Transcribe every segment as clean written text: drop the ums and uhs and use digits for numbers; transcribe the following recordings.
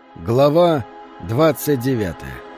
Глава 29.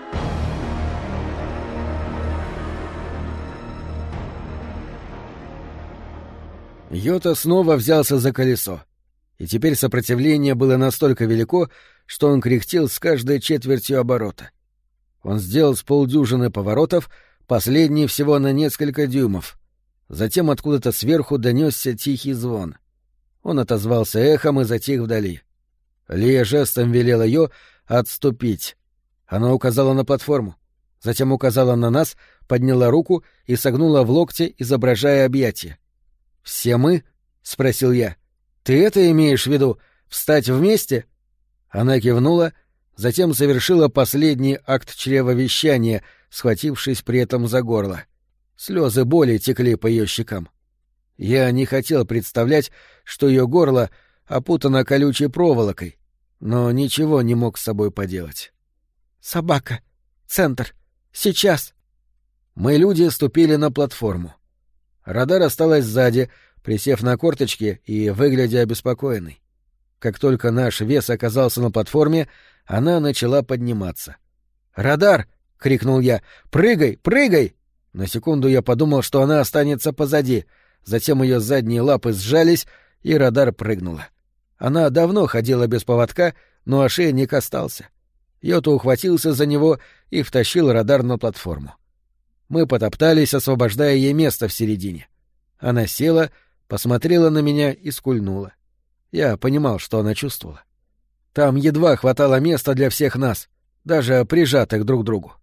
Йота снова взялся за колесо, и теперь сопротивление было настолько велико, что он кряхтел с каждой четвертью оборота. Он сделал с полдюжины поворотов, последний всего на несколько дюймов. Затем откуда-то сверху донесся тихий звон. Он отозвался эхом и затих вдали. Лия жестом велела Йо отступить. Она указала на платформу, затем указала на нас, подняла руку и согнула в локте, изображая объятие. «Все мы?» — спросил я. «Ты это имеешь в виду? Встать вместе?» Она кивнула, затем совершила последний акт чревовещания, схватившись при этом за горло. Слезы боли текли по ее щекам. Я не хотел представлять, что ее горло опутано колючей проволокой, но ничего не мог с собой поделать. «Собака! Центр! Сейчас!» Мы, люди, ступили на платформу. Радар осталась сзади, присев на корточки и выглядя обеспокоенной. Как только наш вес оказался на платформе, она начала подниматься. «Радар!» — крикнул я. «Прыгай! Прыгай!» На секунду я подумал, что она останется позади. Затем ее задние лапы сжались, и радар прыгнула. Она давно ходила без поводка, но ошейник остался. Йота ухватился за него и втащил радар на платформу. Мы потоптались, освобождая ей место в середине. Она села, посмотрела на меня и скульнула. Я понимал, что она чувствовала. Там едва хватало места для всех нас, даже прижатых друг к другу.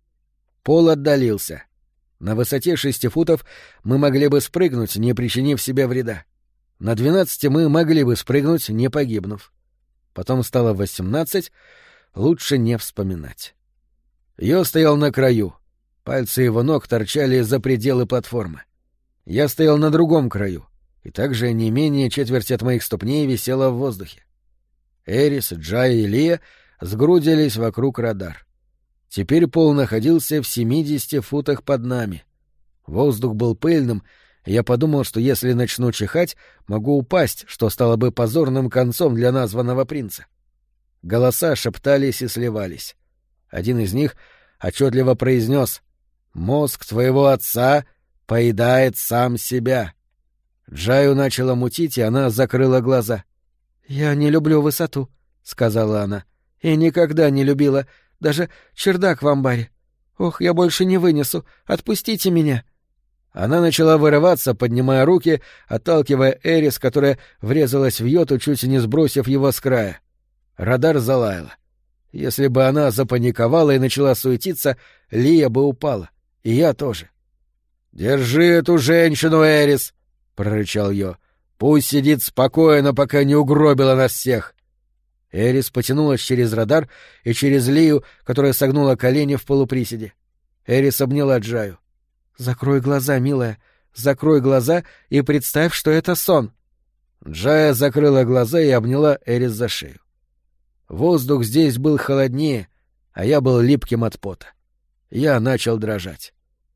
Пол отдалился. На высоте 6 футов мы могли бы спрыгнуть, не причинив себе вреда. На 12 мы могли бы спрыгнуть, не погибнув. Потом стало 18, лучше не вспоминать. Йо стоял на краю. Пальцы его ног торчали за пределы платформы. Я стоял на другом краю, и также не менее четверти от моих ступней висела в воздухе. Эрис, Джай и Лия сгрудились вокруг радар. Теперь пол находился в 70 футах под нами. Воздух был пыльным, и я подумал, что если начну чихать, могу упасть, что стало бы позорным концом для названного принца. Голоса шептались и сливались. Один из них отчетливо произнес: «Мозг твоего отца поедает сам себя». Джаю начала мутить, и она закрыла глаза. «Я не люблю высоту», — сказала она. «И никогда не любила. Даже чердак в амбаре. Ох, я больше не вынесу. Отпустите меня». Она начала вырываться, поднимая руки, отталкивая Эрис, которая врезалась в Йоту, чуть не сбросив его с края. Радар залаяла. Если бы она запаниковала и начала суетиться, Лия бы упала. И я тоже. «Держи эту женщину, Эрис!» — прорычал Йо. «Пусть сидит спокойно, пока не угробила нас всех». Эрис потянулась через радар и через Лию, которая согнула колени в полуприседе. Эрис обняла Джаю. «Закрой глаза, милая, закрой глаза и представь, что это сон». Джая закрыла глаза и обняла Эрис за шею. Воздух здесь был холоднее, а я был липким от пота. Я начал дрожать.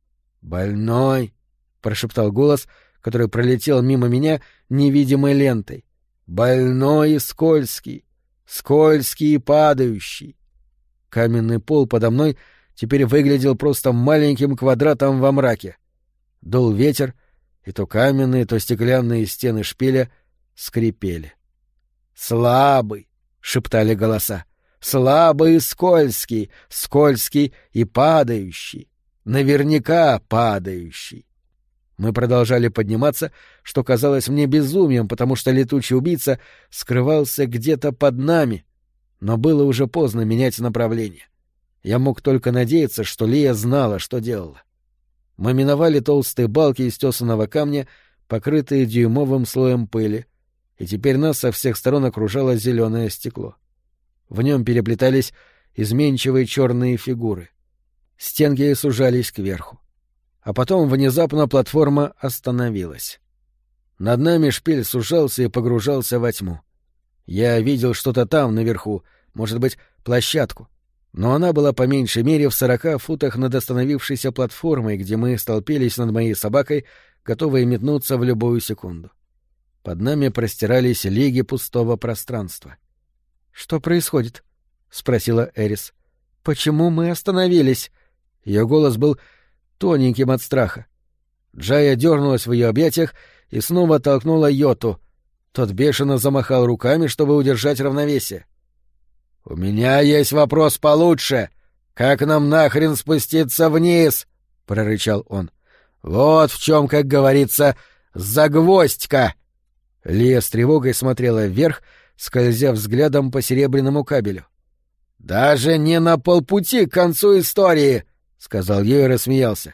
«Больной», — прошептал голос, который пролетел мимо меня невидимой лентой. «Больной и скользкий, скользкий и падающий». Каменный пол подо мной теперь выглядел просто маленьким квадратом во мраке. Дул ветер, и то каменные, то стеклянные стены шпиля скрипели. «Слабый», — шептали голоса, — «слабый и скользкий, скользкий и падающий, наверняка падающий». Мы продолжали подниматься, что казалось мне безумием, потому что летучий убийца скрывался где-то под нами, но было уже поздно менять направление. Я мог только надеяться, что Лия знала, что делала. Мы миновали толстые балки из тесаного камня, покрытые дюймовым слоем пыли, и теперь нас со всех сторон окружало зеленое стекло. В нем переплетались изменчивые черные фигуры. Стенки сужались кверху. А потом внезапно платформа остановилась. Над нами шпиль сужался и погружался во тьму. Я видел что-то там, наверху, может быть, площадку, но она была по меньшей мере в 40 футах над остановившейся платформой, где мы столпились над моей собакой, готовые метнуться в любую секунду. Под нами простирались лиги пустого пространства. «Что происходит?» — спросила Эрис. «Почему мы остановились?» Ее голос был тоненьким от страха. Джая дернулась в ее объятиях и снова толкнула Йоту. Тот бешено замахал руками, чтобы удержать равновесие. «У меня есть вопрос получше. Как нам нахрен спуститься вниз?» — прорычал он. «Вот в чем, как говорится, загвоздька!» Лия с тревогой смотрела вверх, скользя взглядом по серебряному кабелю. «Даже не на полпути к концу истории!» — сказал ей и рассмеялся.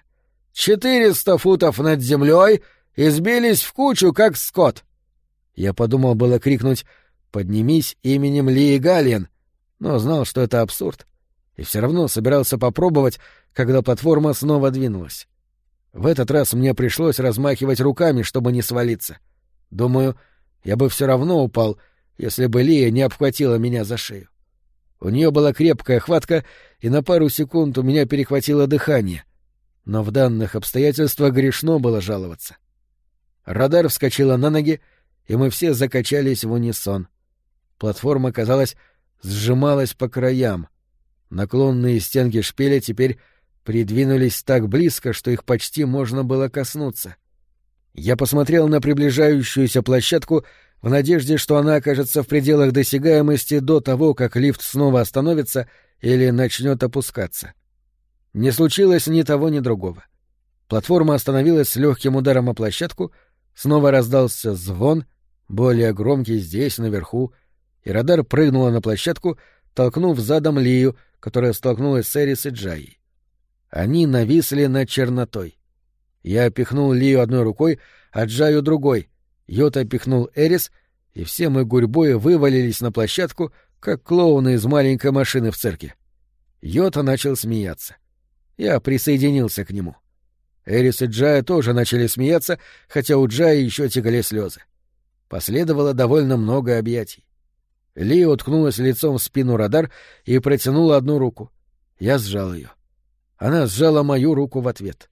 400 футов над землей и сбились в кучу, как скот. Я подумал было крикнуть «Поднимись именем Лии Галлиен», но знал, что это абсурд, и все равно собирался попробовать, когда платформа снова двинулась. В этот раз мне пришлось размахивать руками, чтобы не свалиться. Думаю, я бы все равно упал, если бы Лия не обхватила меня за шею. У нее была крепкая хватка, и на пару секунд у меня перехватило дыхание. Но в данных обстоятельствах грешно было жаловаться. Радар вскочила на ноги, и мы все закачались в унисон. Платформа, казалось, сжималась по краям. Наклонные стенки шпиля теперь придвинулись так близко, что их почти можно было коснуться. Я посмотрел на приближающуюся площадку в надежде, что она окажется в пределах досягаемости до того, как лифт снова остановится или начнет опускаться. Не случилось ни того, ни другого. Платформа остановилась с легким ударом о площадку, снова раздался звон, более громкий здесь, наверху, и радар прыгнула на площадку, толкнув задом Лию, которая столкнулась с Эрис и Джайей. Они нависли над чернотой. Я пихнул Лию одной рукой, а Джаю другой. Йота пихнул Эрис, и все мы гурьбой вывалились на площадку, как клоуны из маленькой машины в цирке. Йота начал смеяться. Я присоединился к нему. Эрис и Джая тоже начали смеяться, хотя у Джаи еще текли слезы. Последовало довольно много объятий. Лия уткнулась лицом в спину радар и протянула одну руку. Я сжал ее. Она сжала мою руку в ответ.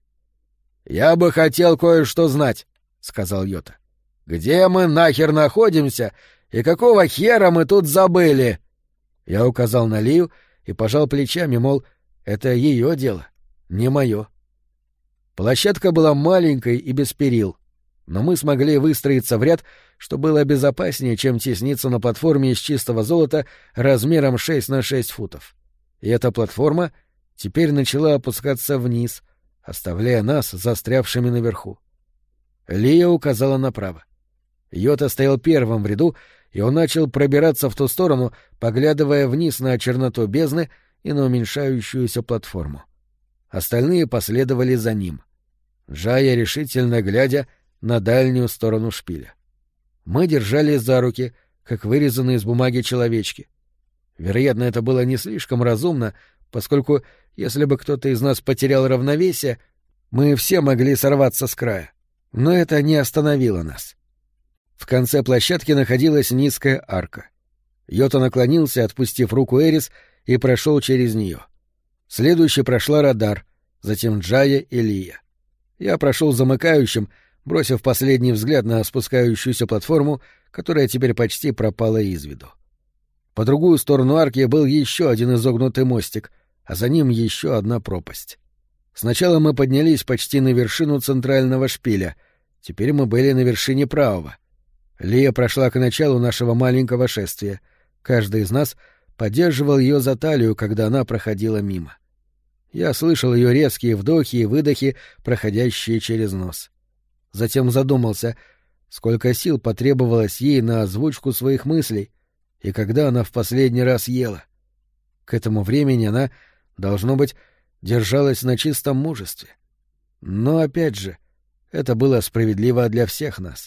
«Я бы хотел кое-что знать», — сказал Йота. «Где мы нахер находимся и какого хера мы тут забыли?» Я указал на Лию и пожал плечами, мол, это ее дело, не мое. Площадка была маленькой и без перил, но мы смогли выстроиться в ряд, что было безопаснее, чем тесниться на платформе из чистого золота размером 6 на 6 футов. И эта платформа теперь начала опускаться вниз, оставляя нас застрявшими наверху. Лия указала направо. Йота стоял первым в ряду, и он начал пробираться в ту сторону, поглядывая вниз на черноту бездны и на уменьшающуюся платформу. Остальные последовали за ним, Джая решительно глядя на дальнюю сторону шпиля. Мы держались за руки, как вырезанные из бумаги человечки. Вероятно, это было не слишком разумно, поскольку, если бы кто-то из нас потерял равновесие, мы все могли сорваться с края. Но это не остановило нас. В конце площадки находилась низкая арка. Йота наклонился, отпустив руку Эрис, и прошел через нее. Следующей прошла радар, затем Джая и Лия. Я прошел замыкающим, бросив последний взгляд на спускающуюся платформу, которая теперь почти пропала из виду. По другую сторону арки был еще один изогнутый мостик, а за ним еще одна пропасть. Сначала мы поднялись почти на вершину центрального шпиля, теперь мы были на вершине правого. Лия прошла к началу нашего маленького шествия. Каждый из нас поддерживал ее за талию, когда она проходила мимо. Я слышал ее резкие вдохи и выдохи, проходящие через нос. Затем задумался, сколько сил потребовалось ей на озвучку своих мыслей, и когда она в последний раз ела. К этому времени она, должно быть, держалась на чистом мужестве. Но, опять же, это было справедливо для всех нас.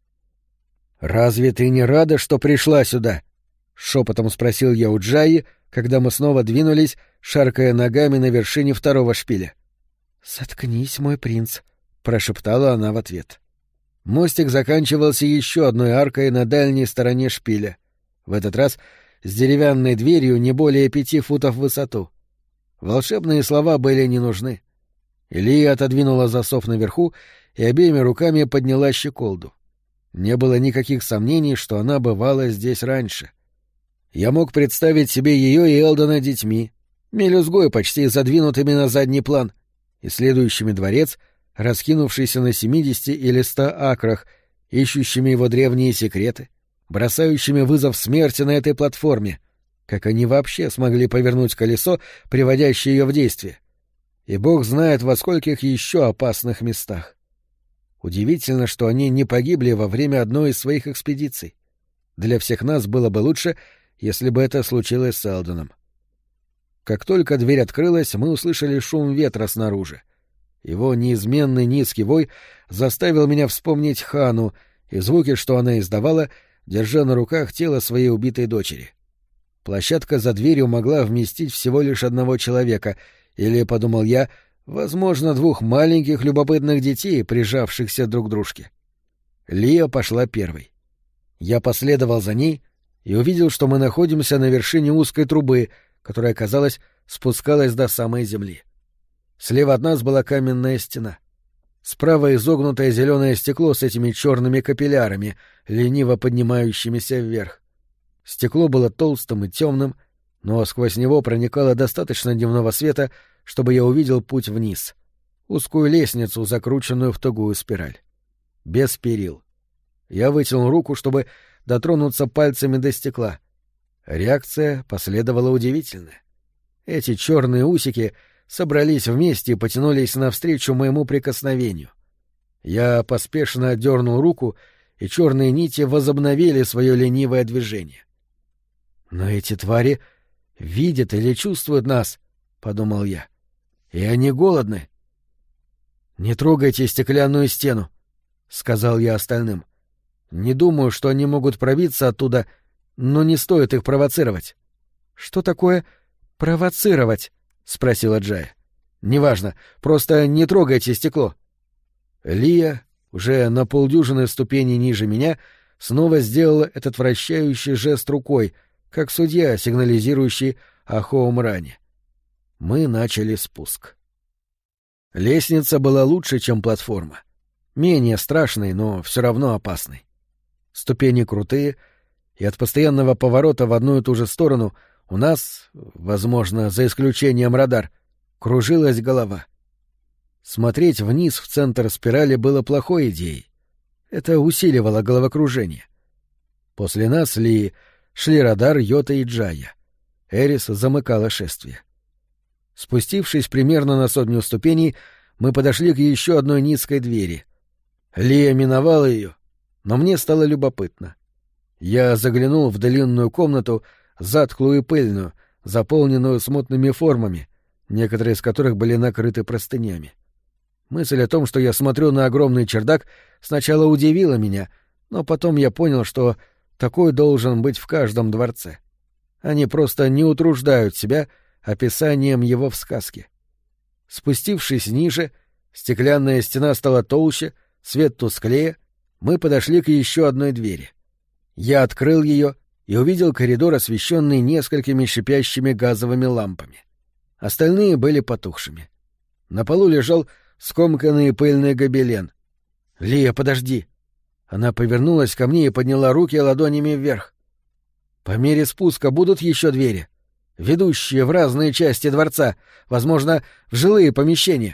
«Разве ты не рада, что пришла сюда?» — шепотом спросил я у Джаи, когда мы снова двинулись, шаркая ногами на вершине второго шпиля. «Заткнись, мой принц», — прошептала она в ответ. Мостик заканчивался еще одной аркой на дальней стороне шпиля, в этот раз с деревянной дверью не более 5 футов в высоту. Волшебные слова были не нужны. Лия отодвинула засов наверху и обеими руками подняла щеколду. Не было никаких сомнений, что она бывала здесь раньше. Я мог представить себе ее и Элдона детьми, мелюзгой, почти задвинутыми на задний план, исследующими дворец, раскинувшийся на 70 или 100 акрах, ищущими его древние секреты, бросающими вызов смерти на этой платформе. Как они вообще смогли повернуть колесо, приводящее ее в действие? И бог знает, во скольких еще опасных местах. Удивительно, что они не погибли во время одной из своих экспедиций. Для всех нас было бы лучше, если бы это случилось с Элдоном. Как только дверь открылась, мы услышали шум ветра снаружи. Его неизменный низкий вой заставил меня вспомнить Хану и звуки, что она издавала, держа на руках тело своей убитой дочери. Площадка за дверью могла вместить всего лишь одного человека, или, подумал я, возможно, двух маленьких любопытных детей, прижавшихся друг к дружке. Лия пошла первой. Я последовал за ней и увидел, что мы находимся на вершине узкой трубы, которая, казалось, спускалась до самой земли. Слева от нас была каменная стена. Справа изогнутое зеленое стекло с этими черными капиллярами, лениво поднимающимися вверх. Стекло было толстым и темным, но сквозь него проникало достаточно дневного света, чтобы я увидел путь вниз. Узкую лестницу, закрученную в тугую спираль. Без перил. Я вытянул руку, чтобы дотронуться пальцами до стекла. Реакция последовала удивительная. Эти черные усики собрались вместе и потянулись навстречу моему прикосновению. Я поспешно отдернул руку, и черные нити возобновили свое ленивое движение. «Но эти твари видят или чувствуют нас», — подумал я. «И они голодны». «Не трогайте стеклянную стену», — сказал я остальным. «Не думаю, что они могут пробиться оттуда, но не стоит их провоцировать». «Что такое провоцировать?» — спросила Джая. «Неважно, просто не трогайте стекло». Лия, уже на полдюжины ступеней ниже меня, снова сделала этот вращающий жест рукой, как судья, сигнализирующий о хоум-ране. Мы начали спуск. Лестница была лучше, чем платформа. Менее страшной, но все равно опасной. Ступени крутые, и от постоянного поворота в одну и ту же сторону у нас, возможно, за исключением радар, кружилась голова. Смотреть вниз в центр спирали было плохой идеей. Это усиливало головокружение. После нас шли радар, Йота и Джая. Эрис замыкала шествие. Спустившись примерно на 100 ступеней, мы подошли к еще одной низкой двери. Лия миновала ее, но мне стало любопытно. Я заглянул в длинную комнату, затхлую и пыльную, заполненную смутными формами, некоторые из которых были накрыты простынями. Мысль о том, что я смотрю на огромный чердак, сначала удивила меня, но потом я понял, что такой должен быть в каждом дворце. Они просто не утруждают себя описанием его в сказке. Спустившись ниже, стеклянная стена стала толще, свет тусклее, мы подошли к еще одной двери. Я открыл ее и увидел коридор, освещенный несколькими шипящими газовыми лампами. Остальные были потухшими. На полу лежал скомканный пыльный гобелен. «Лия, подожди!» Она повернулась ко мне и подняла руки ладонями вверх. «По мере спуска будут еще двери, ведущие в разные части дворца, возможно, в жилые помещения».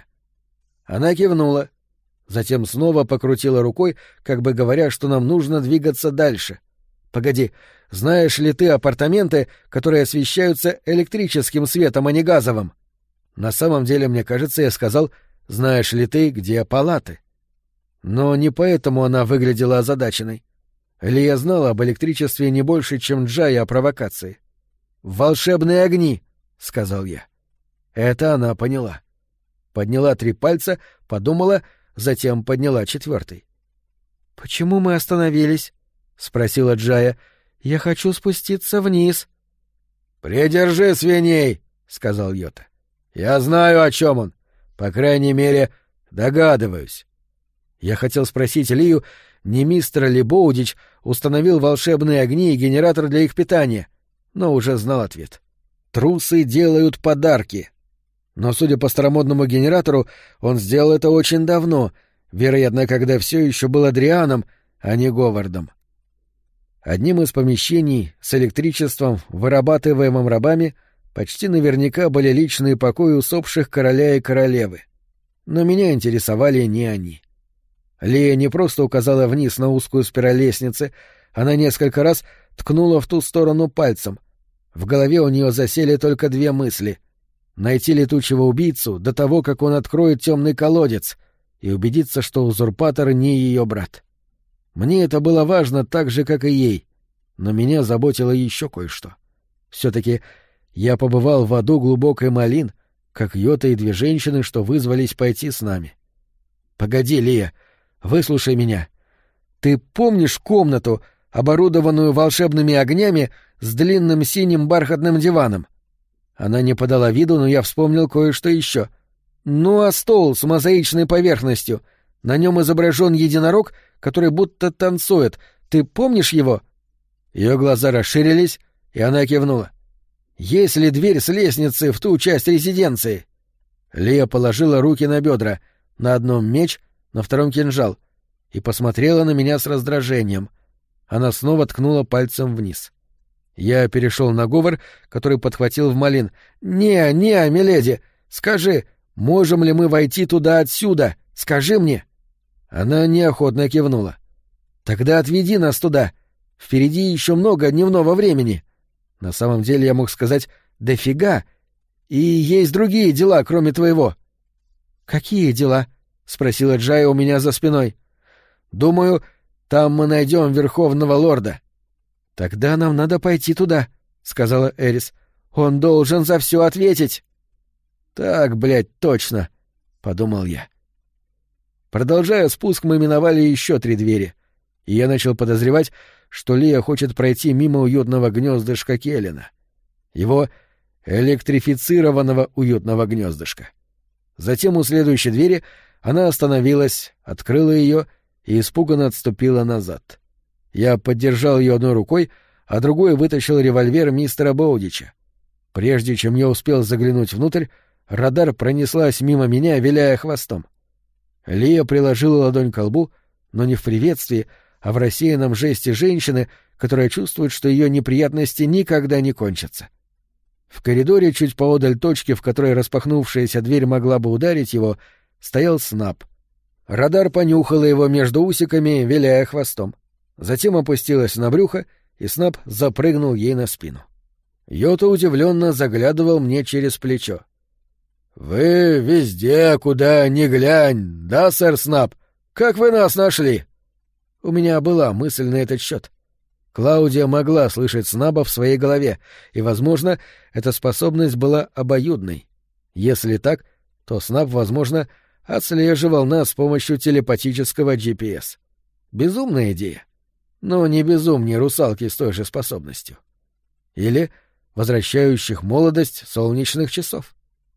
Она кивнула, затем снова покрутила рукой, как бы говоря, что нам нужно двигаться дальше. «Погоди, знаешь ли ты апартаменты, которые освещаются электрическим светом, а не газовым?» На самом деле, мне кажется, я сказал: «Знаешь ли ты, где палаты?» Но не поэтому она выглядела озадаченной. Лия знала об электричестве не больше, чем Джая о провокации. «Волшебные огни», — сказал я. Это она поняла. Подняла 3 пальца, подумала, затем подняла 4. «Почему мы остановились?» — спросила Джая. «Я хочу спуститься вниз». «Придержи свиней», — сказал Йота. «Я знаю, о чем он. По крайней мере, догадываюсь». Я хотел спросить Лию, не мистер ли Боудич установил волшебные огни и генератор для их питания, но уже знал ответ. Трусы делают подарки. Но, судя по старомодному генератору, он сделал это очень давно, вероятно, когда все еще был Адрианом, а не Говардом. Одним из помещений с электричеством, вырабатываемым рабами, почти наверняка были личные покои усопших короля и королевы. Но меня интересовали не они. Лия не просто указала вниз на узкую спираль лестницы, она несколько раз ткнула в ту сторону пальцем. В голове у нее засели только две мысли — найти летучего убийцу до того, как он откроет темный колодец, и убедиться, что узурпатор не ее брат. Мне это было важно так же, как и ей, но меня заботило еще кое-что. Все-таки я побывал в аду глубокой Малин, как Йота и две женщины, что вызвались пойти с нами. Погоди, Лия, выслушай меня. Ты помнишь комнату, оборудованную волшебными огнями с длинным синим бархатным диваном? Она не подала виду, но я вспомнил кое-что еще. Ну а стол с мозаичной поверхностью. На нем изображен единорог, который будто танцует. Ты помнишь его? Ее глаза расширились, и она кивнула. Есть ли дверь с лестницы в ту часть резиденции? Лия положила руки на бедра, на одном меч, на втором кинжал, и посмотрела на меня с раздражением. Она снова ткнула пальцем вниз. Я перешел на говор, который подхватил в Малин. «Не, миледи, скажи, можем ли мы войти туда отсюда? Скажи мне!» Она неохотно кивнула. «Тогда отведи нас туда. Впереди еще много дневного времени». На самом деле я мог сказать «дофига», и есть другие дела, кроме твоего. «Какие дела?» — спросила Джая у меня за спиной. «Думаю, там мы найдем Верховного Лорда». «Тогда нам надо пойти туда», — сказала Эрис. «Он должен за все ответить». «Так, блядь, точно», — подумал я. Продолжая спуск, мы миновали еще 3 двери, и я начал подозревать, что Лия хочет пройти мимо уютного гнездышка Келлина. Его электрифицированного уютного гнездышка. Затем у следующей двери она остановилась, открыла ее и испуганно отступила назад. Я поддержал ее одной рукой, а другой вытащил револьвер мистера Боудича. Прежде чем я успел заглянуть внутрь, радар пронеслась мимо меня, виляя хвостом. Лия приложила ладонь к лбу, но не в приветствии, а в рассеянном жесте женщины, которая чувствует, что ее неприятности никогда не кончатся. В коридоре, чуть поодаль точки, в которой распахнувшаяся дверь могла бы ударить его, стоял Снап. Радар понюхала его между усиками, виляя хвостом. Затем опустилась на брюхо, и Снап запрыгнул ей на спину. Йота удивленно заглядывал мне через плечо. «Вы везде, куда ни глянь, да, сэр Снап? Как вы нас нашли?» У меня была мысль на этот счет. Клаудия могла слышать Снаба в своей голове, и, возможно, эта способность была обоюдной. Если так, то Снаб, возможно, отслеживал нас с помощью телепатического GPS. Безумная идея. Но не безумнее русалки с той же способностью. Или возвращающих молодость солнечных часов.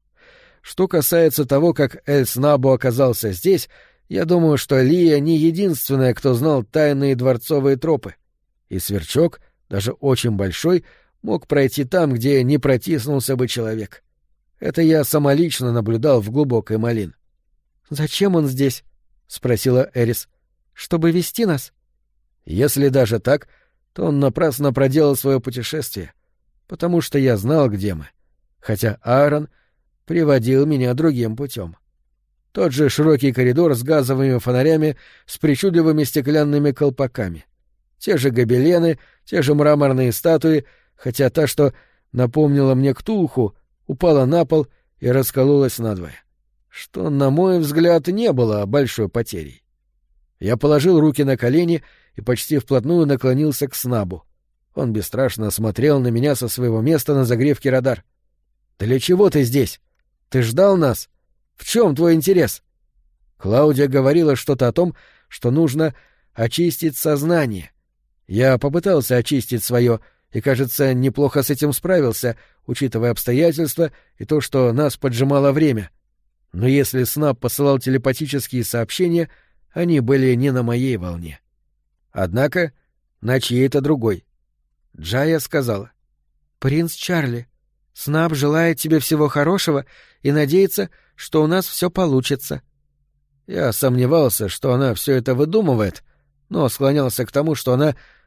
Что касается того, как Эль-Снабу оказался здесь, я думаю, что Лия не единственная, кто знал тайные дворцовые тропы. И Сверчок, даже очень большой, мог пройти там, где не протиснулся бы человек. Это я самолично наблюдал в глубокой Малин. «Зачем он здесь?» — спросила Эрис. «Чтобы вести нас?» Если даже так, то он напрасно проделал свое путешествие, потому что я знал, где мы, хотя Аарон приводил меня другим путем. Тот же широкий коридор с газовыми фонарями с причудливыми стеклянными колпаками. Те же гобелены, те же мраморные статуи, хотя та, что напомнила мне Ктулху, упала на пол и раскололась надвое. Что, на мой взгляд, не было большой потерей. Я положил руки на колени и почти вплотную наклонился к Снабу. Он бесстрашно смотрел на меня со своего места на загревке радар. «Для чего ты здесь? Ты ждал нас? В чем твой интерес?» Клаудия говорила что-то о том, что нужно очистить сознание. Я попытался очистить свое, и, кажется, неплохо с этим справился, учитывая обстоятельства и то, что нас поджимало время. Но если Снаб посылал телепатические сообщения, они были не на моей волне. Однако на чьей-то другой. Джая сказала: «Принц Чарли, Снаб желает тебе всего хорошего и надеется, что у нас все получится». Я сомневался, что она все это выдумывает, но склонялся к тому, что она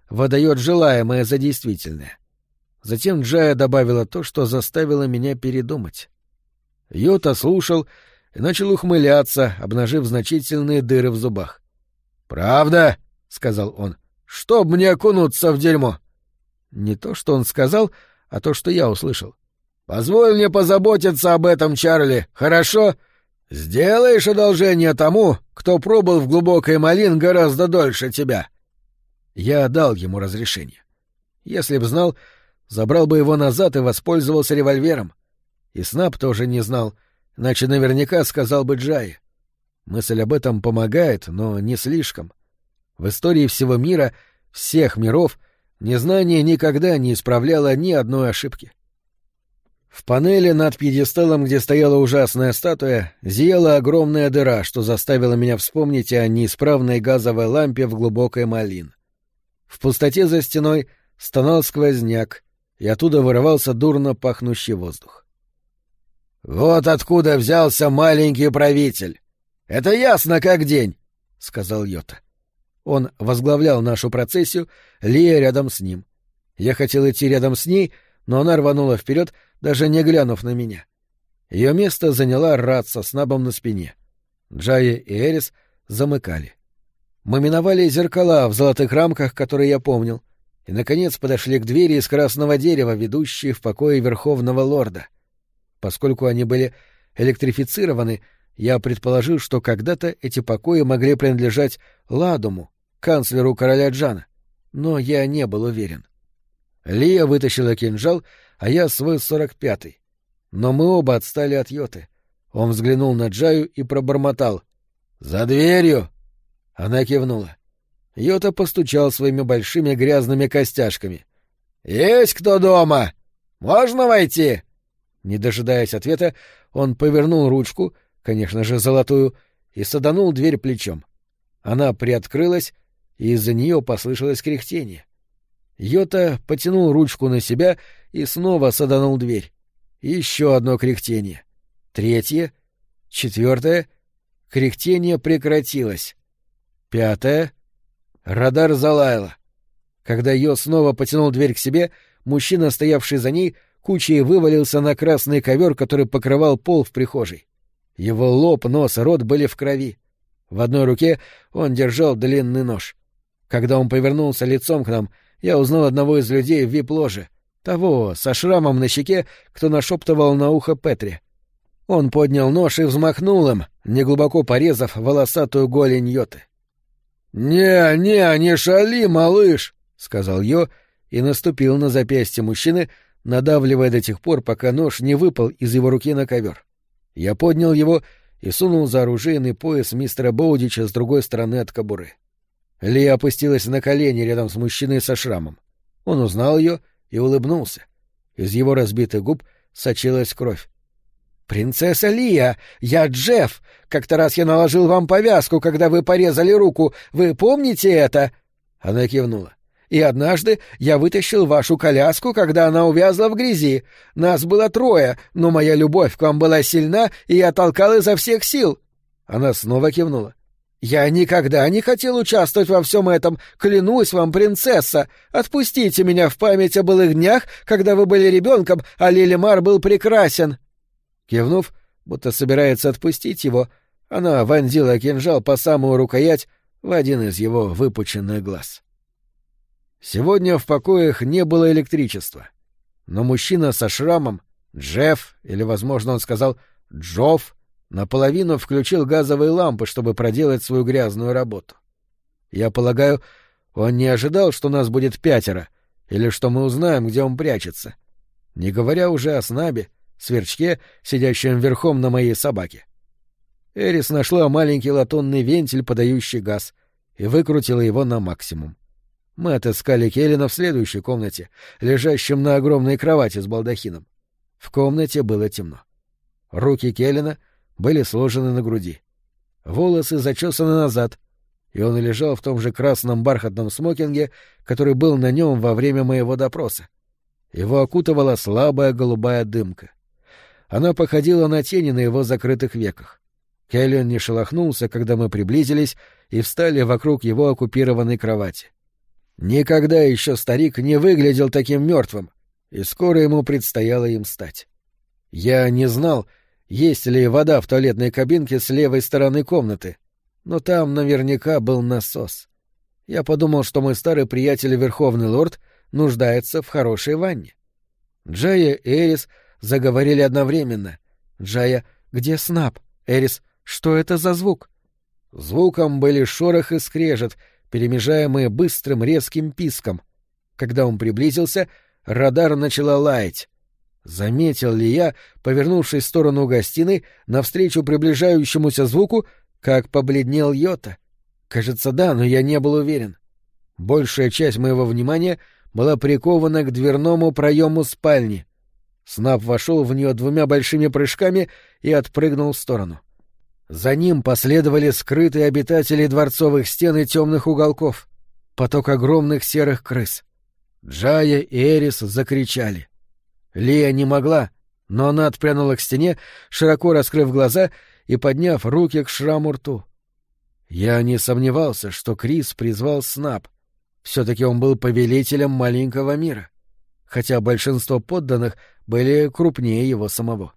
выдает желаемое за действительное. Затем Джая добавила то, что заставило меня передумать. Йота слушал и начал ухмыляться, обнажив значительные дыры в зубах. «Правда?» — сказал он. «Чтоб мне окунуться в дерьмо!» Не то, что он сказал, а то, что я услышал. «Позволь мне позаботиться об этом, Чарли, хорошо? Сделаешь одолжение тому, кто пробыл в глубокой Малин гораздо дольше тебя». Я дал ему разрешение. Если б знал, забрал бы его назад и воспользовался револьвером. И Снап тоже не знал, иначе наверняка сказал бы Джае. Мысль об этом помогает, но не слишком. В истории всего мира, всех миров, незнание никогда не исправляло ни одной ошибки. В панели над пьедесталом, где стояла ужасная статуя, зияла огромная дыра, что заставило меня вспомнить о неисправной газовой лампе в глубокой Малин. В пустоте за стеной стонал сквозняк, и оттуда вырывался дурно пахнущий воздух. «Вот откуда взялся маленький правитель! Это ясно как день!» — сказал Йота. Он возглавлял нашу процессию, Лия рядом с ним. Я хотел идти рядом с ней, но она рванула вперед, даже не глянув на меня. Ее место заняла Рат со Снабом на спине. Джая и Эрис замыкали. Мы миновали зеркала в золотых рамках, которые я помнил, и, наконец, подошли к двери из красного дерева, ведущей в покои Верховного Лорда. Поскольку они были электрифицированы, я предположил, что когда-то эти покои могли принадлежать Ладуму, канцлеру короля Джана, но я не был уверен. Лия вытащила кинжал, а я свой 45-й. Но мы оба отстали от Йоты. Он взглянул на Джаю и пробормотал: «За дверью!» Она кивнула. Йота постучал своими большими грязными костяшками. «Есть кто дома? Можно войти?» Не дожидаясь ответа, он повернул ручку, конечно же, золотую, и саданул дверь плечом. Она приоткрылась, и из-за нее послышалось кряхтение. Йота потянул ручку на себя и снова саданул дверь. Еще одно кряхтение. Третье. Четвертое. Кряхтение прекратилось. Пятое. Радар залаяла. Когда Йо снова потянул дверь к себе, мужчина, стоявший за ней, кучей вывалился на красный ковер, который покрывал пол в прихожей. Его лоб, нос и рот были в крови. В одной руке он держал длинный нож. Когда он повернулся лицом к нам, я узнал одного из людей в вип-ложе, того, со шрамом на щеке, кто нашептывал на ухо Петри. Он поднял нож и взмахнул им, неглубоко порезав волосатую голень Йоты. Не шали, малыш!» — сказал Йо и наступил на запястье мужчины, надавливая до тех пор, пока нож не выпал из его руки на ковер. Я поднял его и сунул за оружейный пояс мистера Боудича с другой стороны от кобуры. Лия опустилась на колени рядом с мужчиной со шрамом. Он узнал ее и улыбнулся. Из его разбитых губ сочилась кровь. «Принцесса Лия, я Джефф. Как-то раз я наложил вам повязку, когда вы порезали руку. Вы помните это?» Она кивнула. «И однажды я вытащил вашу коляску, когда она увязла в грязи. Нас было 3, но моя любовь к вам была сильна, и я толкал изо всех сил». Она снова кивнула. «Я никогда не хотел участвовать во всем этом. Клянусь вам, принцесса. Отпустите меня в память о былых днях, когда вы были ребенком, а Лилимар был прекрасен». Кивнув, будто собирается отпустить его, она вонзила кинжал по самую рукоять в один из его выпученных глаз. Сегодня в покоях не было электричества. Но мужчина со шрамом, Джефф, или, возможно, он сказал Джофф, наполовину включил газовые лампы, чтобы проделать свою грязную работу. Я полагаю, он не ожидал, что нас будет 5, или что мы узнаем, где он прячется. Не говоря уже о Снабе, Сверчке, сидящем верхом на моей собаке. Эрис нашла маленький латунный вентиль, подающий газ, и выкрутила его на максимум. Мы отыскали Келлина в следующей комнате, лежащем на огромной кровати с балдахином. В комнате было темно. Руки Келлина были сложены на груди. Волосы зачесаны назад, и он лежал в том же красном бархатном смокинге, который был на нем во время моего допроса. Его окутывала слабая голубая дымка. Она походила на тени на его закрытых веках. Келлин не шелохнулся, когда мы приблизились и встали вокруг его оккупированной кровати. Никогда еще старик не выглядел таким мертвым, и скоро ему предстояло им стать. Я не знал, есть ли вода в туалетной кабинке с левой стороны комнаты, но там наверняка был насос. Я подумал, что мой старый приятель Верховный Лорд нуждается в хорошей ванне. Джая и Эрис заговорили одновременно. Джая: «Где Снап?» Эрис: «Что это за звук?» Звуком были шорох и скрежет, перемежаемые быстрым резким писком. Когда он приблизился, радар начала лаять. Заметил ли я, повернувшись в сторону гостиной, навстречу приближающемуся звуку, как побледнел Йота? Кажется, да, но я не был уверен. Большая часть моего внимания была прикована к дверному проему спальни. Снап вошел в нее 2 большими прыжками и отпрыгнул в сторону. За ним последовали скрытые обитатели дворцовых стен и темных уголков, поток огромных серых крыс. Джая и Эрис закричали. Лия не могла, но она отпрянула к стене, широко раскрыв глаза и подняв руки к шраму рту. Я не сомневался, что Крис призвал Снап. Все-таки он был повелителем маленького мира, хотя большинство подданных были крупнее его самого.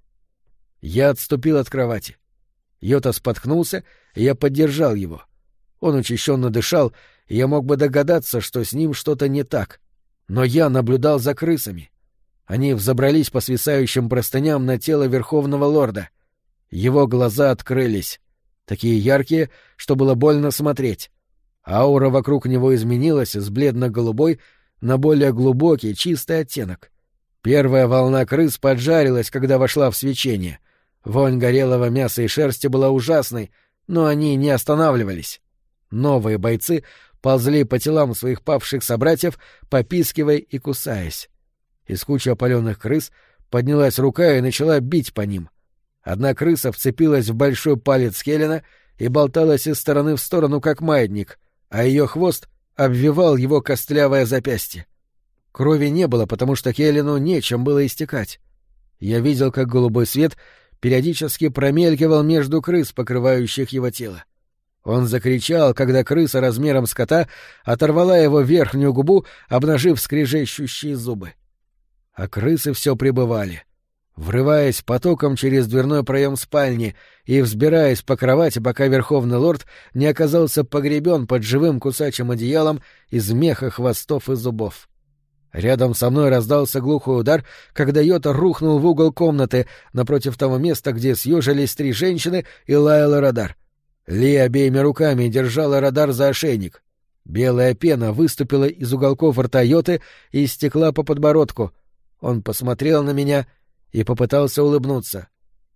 Я отступил от кровати. Йота споткнулся, и я поддержал его. Он учащенно дышал, и я мог бы догадаться, что с ним что-то не так. Но я наблюдал за крысами. Они взобрались по свисающим простыням на тело Верховного Лорда. Его глаза открылись, такие яркие, что было больно смотреть. Аура вокруг него изменилась с бледно-голубой на более глубокий, чистый оттенок. Первая волна крыс поджарилась, когда вошла в свечение. Вонь горелого мяса и шерсти была ужасной, но они не останавливались. Новые бойцы ползли по телам своих павших собратьев, попискивая и кусаясь. Из кучи опаленных крыс поднялась рука и начала бить по ним. Одна крыса вцепилась в большой палец Хелена и болталась из стороны в сторону, как маятник, а ее хвост обвивал его костлявое запястье. Крови не было, потому что Хелену нечем было истекать. Я видел, как голубой свет периодически промелькивал между крыс, покрывающих его тело. Он закричал, когда крыса размером с кота оторвала его верхнюю губу, обнажив скрежещущие зубы. А крысы все прибывали, врываясь потоком через дверной проем спальни и взбираясь по кровати, пока Верховный Лорд не оказался погребен под живым кусачим одеялом из меха, хвостов и зубов. Рядом со мной раздался глухой удар, когда Йота рухнул в угол комнаты напротив того места, где съежились 3 женщины и лаяла радар. Ли обеими руками держала радар за ошейник. Белая пена выступила из уголков рта Йоты и стекла по подбородку. Он посмотрел на меня и попытался улыбнуться.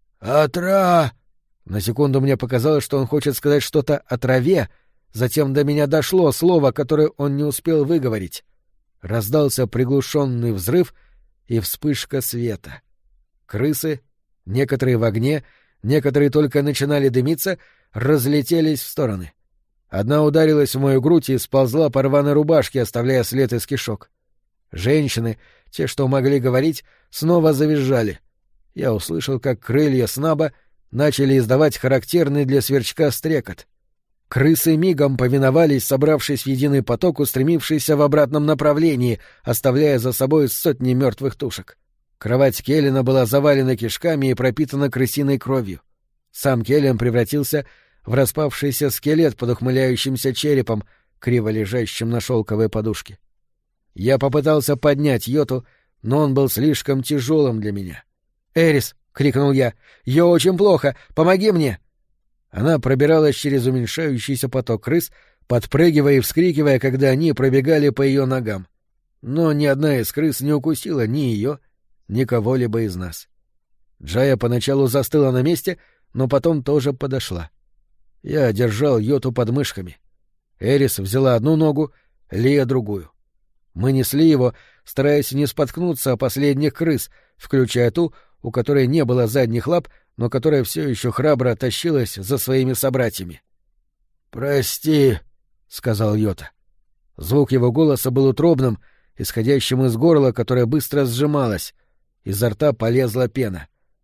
«Отра!» На секунду мне показалось, что он хочет сказать что-то о траве, затем до меня дошло слово, которое он не успел выговорить. Раздался приглушенный взрыв и вспышка света. Крысы, некоторые в огне, некоторые только начинали дымиться, разлетелись в стороны. Одна ударилась в мою грудь и сползла по рваной рубашке, оставляя след из кишок. Женщины, те, что могли говорить, снова завизжали. Я услышал, как крылья Снаба начали издавать характерный для сверчка стрекот. Крысы мигом повиновались, собравшись в единый поток, устремившийся в обратном направлении, оставляя за собой сотни мертвых тушек. Кровать Келлена была завалена кишками и пропитана крысиной кровью. Сам Келлен превратился в распавшийся скелет под ухмыляющимся черепом, криво лежащим на шелковой подушке. Я попытался поднять Йоту, но он был слишком тяжелым для меня. «Эрис!» — крикнул я. «Ё очень плохо! Помоги мне!» Она пробиралась через уменьшающийся поток крыс, подпрыгивая и вскрикивая, когда они пробегали по ее ногам. Но ни одна из крыс не укусила ни ее, ни кого-либо из нас. Джая поначалу застыла на месте, но потом тоже подошла. Я держал Йоту под мышками. Эрис взяла одну ногу, Лия — другую. Мы несли его, стараясь не споткнуться о последних крыс, включая ту, у которой не было задних лап, но которая все еще храбро тащилась за своими собратьями. «Прости», — сказал Йота. Звук его голоса был утробным, исходящим из горла, которое быстро сжималось. Изо рта полезла пена.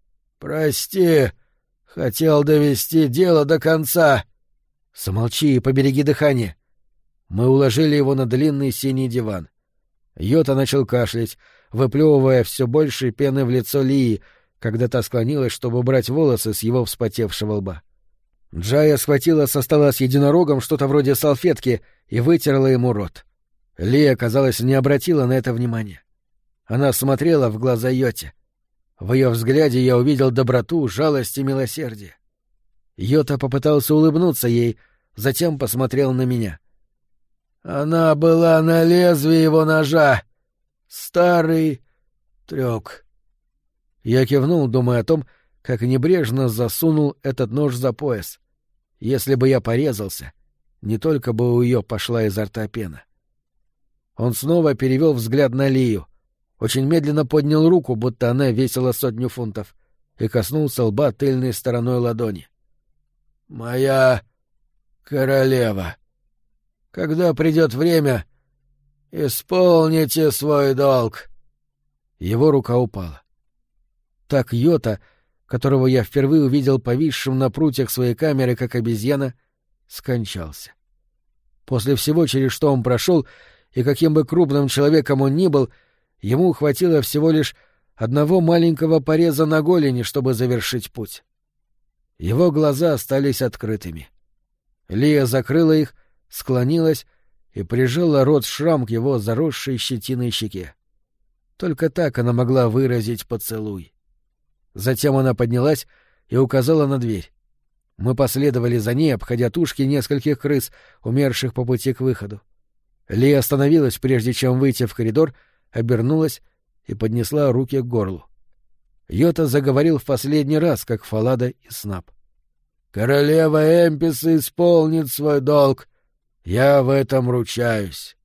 «Прости, хотел довести дело до конца». «Замолчи и побереги дыхание». Мы уложили его на длинный синий диван. Йота начал кашлять, выплевывая все больше пены в лицо Лии, когда та склонилась, чтобы убрать волосы с его вспотевшего лба. Джая схватила со стола с единорогом что-то вроде салфетки и вытерла ему рот. Лия, казалось, не обратила на это внимания. Она смотрела в глаза Йоте. В ее взгляде я увидел доброту, жалость и милосердие. Йота попытался улыбнуться ей, затем посмотрел на меня. Она была на лезвии его ножа. Старый трюк. Я кивнул, думая о том, как небрежно засунул этот нож за пояс. Если бы я порезался, не только бы у ее пошла изо рта пена. Он снова перевел взгляд на Лию, очень медленно поднял руку, будто она весила 100 фунтов, и коснулся лба тыльной стороной ладони. «Моя королева, когда придет время, исполните свой долг». Его рука упала. Так Йота, которого я впервые увидел повисшим на прутьях своей камеры, как обезьяна, скончался. После всего, через что он прошел, и каким бы крупным человеком он ни был, ему хватило всего лишь одного маленького пореза на голени, чтобы завершить путь. Его глаза остались открытыми. Лия закрыла их, склонилась и прижала рот-шрам к его заросшей щетиной щеке. Только так она могла выразить поцелуй. Затем она поднялась и указала на дверь. Мы последовали за ней, обходя тушки нескольких крыс, умерших по пути к выходу. Лия остановилась, прежде чем выйти в коридор, обернулась и поднесла руки к горлу. Йота заговорил в последний раз, как Фалада и Снап. «Королева Эмписа исполнит свой долг. Я в этом ручаюсь».